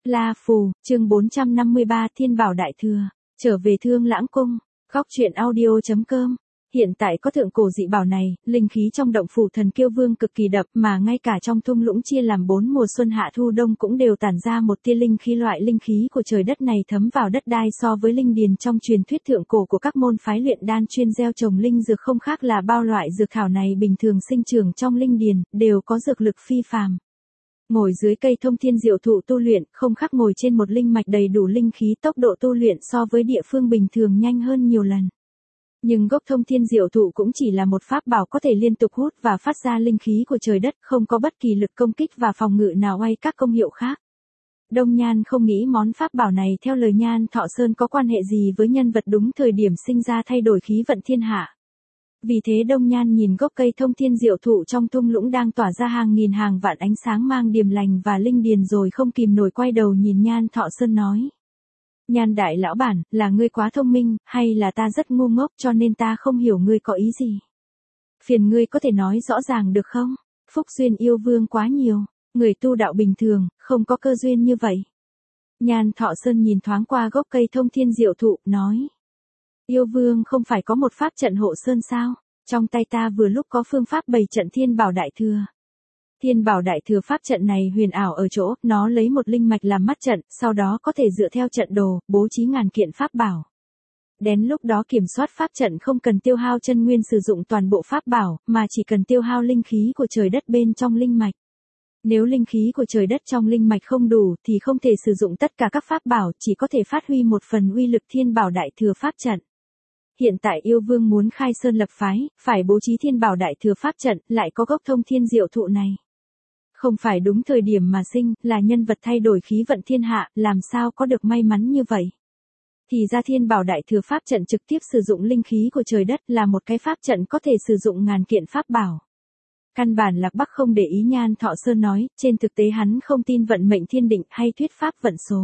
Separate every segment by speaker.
Speaker 1: La Phù, chương 453 Thiên Bảo Đại Thừa, trở về Thương Lãng Cung, góc truyện audio.com. Hiện tại có thượng cổ dị bảo này, linh khí trong động phủ thần kiêu vương cực kỳ đậm, mà ngay cả trong thung lũng chia làm 4 mùa xuân hạ thu đông cũng đều tản ra một tia linh khí. Loại linh khí của trời đất này thấm vào đất đai, so với linh điền trong truyền thuyết thượng cổ của các môn phái luyện đan chuyên gieo trồng linh dược không khác là bao. Loại dược thảo này bình thường sinh trưởng trong linh điền, đều có dược lực phi phàm. Ngồi dưới cây thông thiên diệu thụ tu luyện, không khác ngồi trên một linh mạch đầy đủ linh khí. Tốc độ tu luyện so với địa phương bình thường nhanh hơn nhiều lần. Nhưng gốc thông thiên diệu thụ cũng chỉ là một pháp bảo có thể liên tục hút và phát ra linh khí của trời đất, không có bất kỳ lực công kích và phòng ngự nào hay các công hiệu khác. Đông Nhan không nghĩ món pháp bảo này theo lời Nhan Thọ Sơn có quan hệ gì với nhân vật đúng thời điểm sinh ra thay đổi khí vận thiên hạ. Vì thế Đông Nhan nhìn gốc cây thông thiên diệu thụ trong thung lũng đang tỏa ra hàng nghìn hàng vạn ánh sáng mang điềm lành và linh điền, rồi không kìm nổi quay đầu nhìn Nhan Thọ Sơn nói: Nhan đại lão bản, là ngươi quá thông minh, hay là ta rất ngu ngốc cho nên ta không hiểu ngươi có ý gì? Phiền ngươi có thể nói rõ ràng được không? Phúc duyên yêu vương quá nhiều, người tu đạo bình thường, không có cơ duyên như vậy. Nhan Thọ Sơn nhìn thoáng qua gốc cây thông thiên diệu thụ, nói: Yêu vương không phải có một pháp trận hộ sơn sao? Trong tay ta vừa lúc có phương pháp bày trận Thiên Bảo Đại Thừa. Thiên Bảo Đại Thừa pháp trận này huyền ảo ở chỗ, nó lấy một linh mạch làm mắt trận, sau đó có thể dựa theo trận đồ, bố trí ngàn kiện pháp bảo. Đến lúc đó kiểm soát pháp trận không cần tiêu hao chân nguyên sử dụng toàn bộ pháp bảo, mà chỉ cần tiêu hao linh khí của trời đất bên trong linh mạch. Nếu linh khí của trời đất trong linh mạch không đủ thì không thể sử dụng tất cả các pháp bảo, chỉ có thể phát huy một phần uy lực Thiên Bảo Đại Thừa pháp trận. Hiện tại yêu vương muốn khai sơn lập phái, phải bố trí Thiên Bảo Đại Thừa pháp trận, lại có gốc thông thiên diệu thụ này. Không phải đúng thời điểm mà sinh, là nhân vật thay đổi khí vận thiên hạ, làm sao có được may mắn như vậy. Thì ra Thiên Bảo Đại Thừa pháp trận trực tiếp sử dụng linh khí của trời đất, là một cái pháp trận có thể sử dụng ngàn kiện pháp bảo. Căn bản Lạc Bắc không để ý Nhan Thọ Sơn nói, trên thực tế hắn không tin vận mệnh thiên định hay thuyết pháp vận số.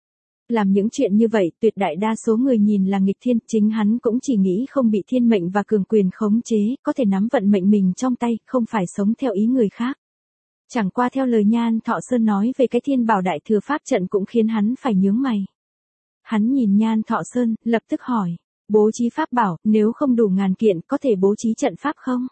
Speaker 1: Làm những chuyện như vậy, tuyệt đại đa số người nhìn là nghịch thiên, chính hắn cũng chỉ nghĩ không bị thiên mệnh và cường quyền khống chế, có thể nắm vận mệnh mình trong tay, không phải sống theo ý người khác. Chẳng qua theo lời Nhan Thọ Sơn nói về cái Thiên Bảo Đại Thừa pháp trận cũng khiến hắn phải nhướng mày. Hắn nhìn Nhan Thọ Sơn, lập tức hỏi: Bố trí pháp bảo, nếu không đủ ngàn kiện, có thể bố trí trận pháp không?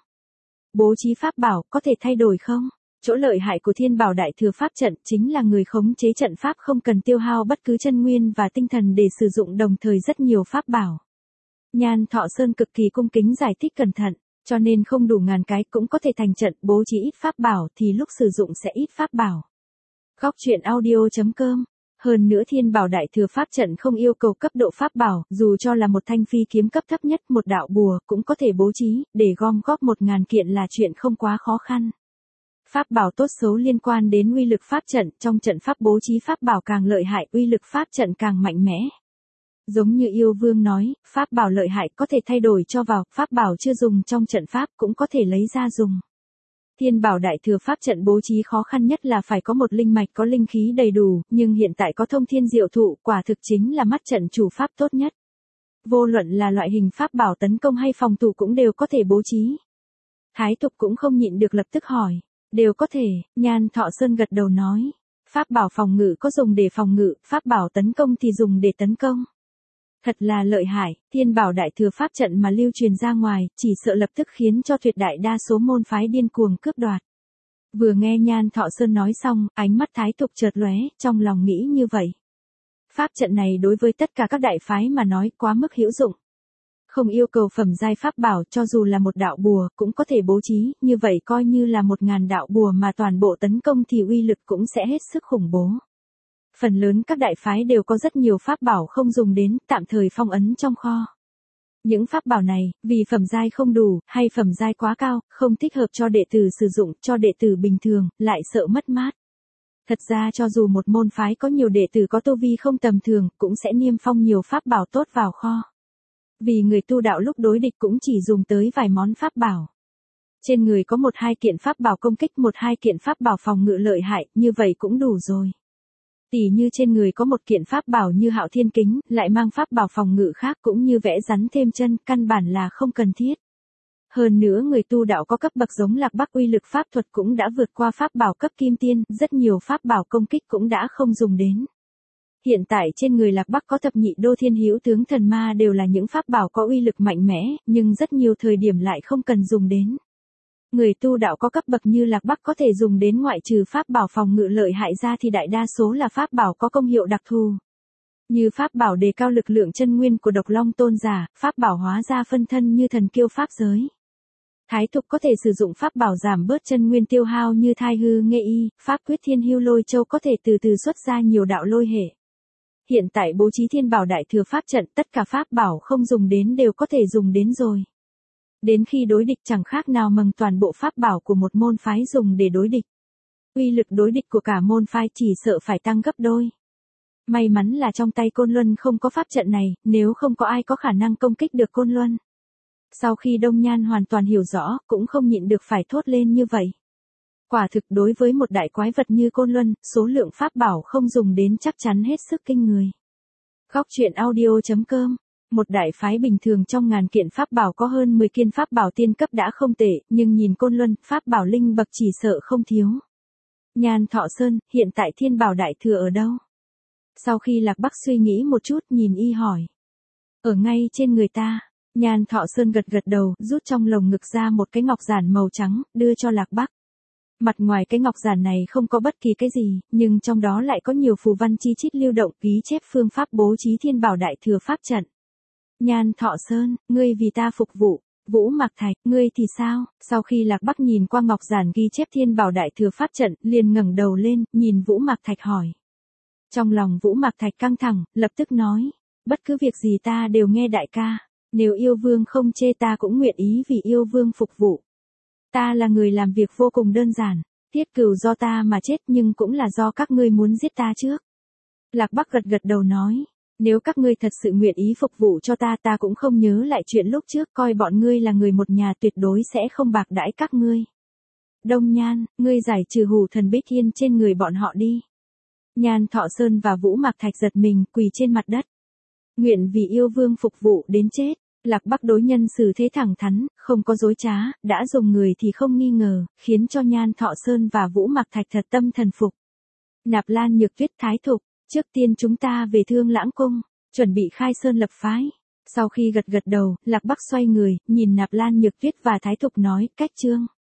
Speaker 1: Bố trí pháp bảo, có thể thay đổi không? Chỗ lợi hại của Thiên Bảo Đại Thừa pháp trận chính là người khống chế trận pháp không cần tiêu hao bất cứ chân nguyên và tinh thần để sử dụng đồng thời rất nhiều pháp bảo. Nhan Thọ Sơn cực kỳ cung kính giải thích cẩn thận, cho nên không đủ ngàn cái cũng có thể thành trận, bố trí ít pháp bảo thì lúc sử dụng sẽ ít pháp bảo. Góc truyện audio.com. Hơn nữa Thiên Bảo Đại Thừa pháp trận không yêu cầu cấp độ pháp bảo, dù cho là một thanh phi kiếm cấp thấp nhất, một đạo bùa cũng có thể bố trí, để gom góp 1000 kiện là chuyện không quá khó khăn. Pháp bảo tốt xấu liên quan đến uy lực pháp trận, trong trận pháp bố trí pháp bảo càng lợi hại, uy lực pháp trận càng mạnh mẽ. Giống như yêu vương nói, pháp bảo lợi hại có thể thay đổi cho vào, pháp bảo chưa dùng trong trận pháp cũng có thể lấy ra dùng. Thiên Bảo Đại Thừa pháp trận bố trí khó khăn nhất là phải có một linh mạch có linh khí đầy đủ, nhưng hiện tại có thông thiên diệu thụ, quả thực chính là mắt trận chủ pháp tốt nhất. Vô luận là loại hình pháp bảo tấn công hay phòng thủ cũng đều có thể bố trí. Thái Thục cũng không nhịn được lập tức hỏi: Đều có thể, Nhan Thọ Sơn gật đầu nói. Pháp bảo phòng ngự có dùng để phòng ngự, pháp bảo tấn công thì dùng để tấn công. Thật là lợi hại, Thiên Bảo Đại Thừa pháp trận mà lưu truyền ra ngoài, chỉ sợ lập tức khiến cho tuyệt đại đa số môn phái điên cuồng cướp đoạt. Vừa nghe Nhan Thọ Sơn nói xong, ánh mắt Thái Thục chợt lóe, trong lòng nghĩ như vậy. Pháp trận này đối với tất cả các đại phái mà nói quá mức hữu dụng. Không yêu cầu phẩm giai pháp bảo, cho dù là một đạo bùa cũng có thể bố trí, như vậy coi như là 1000 đạo bùa mà toàn bộ tấn công thì uy lực cũng sẽ hết sức khủng bố. Phần lớn các đại phái đều có rất nhiều pháp bảo không dùng đến, tạm thời phong ấn trong kho. Những pháp bảo này, vì phẩm giai không đủ, hay phẩm giai quá cao, không thích hợp cho đệ tử sử dụng, cho đệ tử bình thường, lại sợ mất mát. Thật ra cho dù một môn phái có nhiều đệ tử có tu vi không tầm thường, cũng sẽ niêm phong nhiều pháp bảo tốt vào kho. Vì người tu đạo lúc đối địch cũng chỉ dùng tới vài món pháp bảo. Trên người có 1-2 kiện pháp bảo công kích, 1-2 kiện pháp bảo phòng ngự lợi hại, như vậy cũng đủ rồi. Tỉ như trên người có một kiện pháp bảo như Hạo Thiên Kính, lại mang pháp bảo phòng ngự khác cũng như vẽ rắn thêm chân, căn bản là không cần thiết. Hơn nữa người tu đạo có cấp bậc giống Lạc Bắc, uy lực pháp thuật cũng đã vượt qua pháp bảo cấp kim tiên, rất nhiều pháp bảo công kích cũng đã không dùng đến. Hiện tại trên người Lạc Bắc có thập nhị đô thiên hữu tướng thần ma đều là những pháp bảo có uy lực mạnh mẽ, nhưng rất nhiều thời điểm lại không cần dùng đến. Người tu đạo có cấp bậc như Lạc Bắc có thể dùng đến ngoại trừ pháp bảo phòng ngự lợi hại ra thì đại đa số là pháp bảo có công hiệu đặc thù. Như pháp bảo đề cao lực lượng chân nguyên của Độc Long Tôn giả, pháp bảo hóa ra phân thân như thần kiêu pháp giới. Thái Thục có thể sử dụng pháp bảo giảm bớt chân nguyên tiêu hao như Thai Hư Nghệ Y, pháp quyết Thiên Hưu Lôi Châu có thể từ từ xuất ra nhiều đạo lôi hệ. Hiện tại bố trí Thiên Bảo Đại Thừa pháp trận, tất cả pháp bảo không dùng đến đều có thể dùng đến rồi. Đến khi đối địch chẳng khác nào mừng toàn bộ pháp bảo của một môn phái dùng để đối địch. Uy lực đối địch của cả môn phái chỉ sợ phải tăng gấp đôi. May mắn là trong tay Côn Luân không có pháp trận này, nếu không có ai có khả năng công kích được Côn Luân. Sau khi Đông Nhan hoàn toàn hiểu rõ, cũng không nhịn được phải thốt lên như vậy. Quả thực đối với một đại quái vật như Côn Luân, số lượng pháp bảo không dùng đến chắc chắn hết sức kinh người. Góc truyện audio.com. Một đại phái bình thường trong ngàn kiện pháp bảo có hơn 10 kiện pháp bảo tiên cấp đã không tệ, nhưng nhìn Côn Luân, pháp bảo linh bậc chỉ sợ không thiếu. Nhan Thọ Sơn, hiện tại Thiên Bảo Đại Thừa ở đâu? Sau khi Lạc Bắc suy nghĩ một chút, nhìn y hỏi. Ở ngay trên người ta. Nhan Thọ Sơn gật gật đầu, rút trong lồng ngực ra một cái ngọc giản màu trắng, đưa cho Lạc Bắc. Mặt ngoài cái ngọc giản này không có bất kỳ cái gì, nhưng trong đó lại có nhiều phù văn chi chít lưu động, ghi chép phương pháp bố trí Thiên Bảo Đại Thừa pháp trận. Nhan Thọ Sơn, ngươi vì ta phục vụ. Vũ Mạc Thạch, ngươi thì sao? Sau khi Lạc Bắc nhìn qua ngọc giản ghi chép Thiên Bảo Đại Thừa pháp trận, liền ngẩng đầu lên, nhìn Vũ Mạc Thạch hỏi. Trong lòng Vũ Mạc Thạch căng thẳng, lập tức nói, bất cứ việc gì ta đều nghe đại ca, nếu yêu vương không chê ta cũng nguyện ý vì yêu vương phục vụ. Ta là người làm việc vô cùng đơn giản, Tiết Cửu do ta mà chết nhưng cũng là do các ngươi muốn giết ta trước. Lạc Bắc gật gật đầu nói, nếu các ngươi thật sự nguyện ý phục vụ cho ta, ta cũng không nhớ lại chuyện lúc trước, coi bọn ngươi là người một nhà tuyệt đối sẽ không bạc đãi các ngươi. Đông Nhan, ngươi giải trừ hủ thần Bích Yên trên người bọn họ đi. Nhan Thọ Sơn và Vũ Mạc Thạch giật mình, quỳ trên mặt đất. Nguyện vì yêu vương phục vụ đến chết. Lạc Bắc đối nhân xử thế thẳng thắn, không có dối trá, đã dùng người thì không nghi ngờ, khiến cho Nhan Thọ Sơn và Vũ Mạc Thạch thật tâm thần phục. Nạp Lan Nhược Tuyết, Thái Thục, trước tiên chúng ta về Thương Lãng Cung, chuẩn bị khai sơn lập phái. Sau khi gật gật đầu, Lạc Bắc xoay người, nhìn Nạp Lan Nhược Tuyết và Thái Thục nói, cách chương.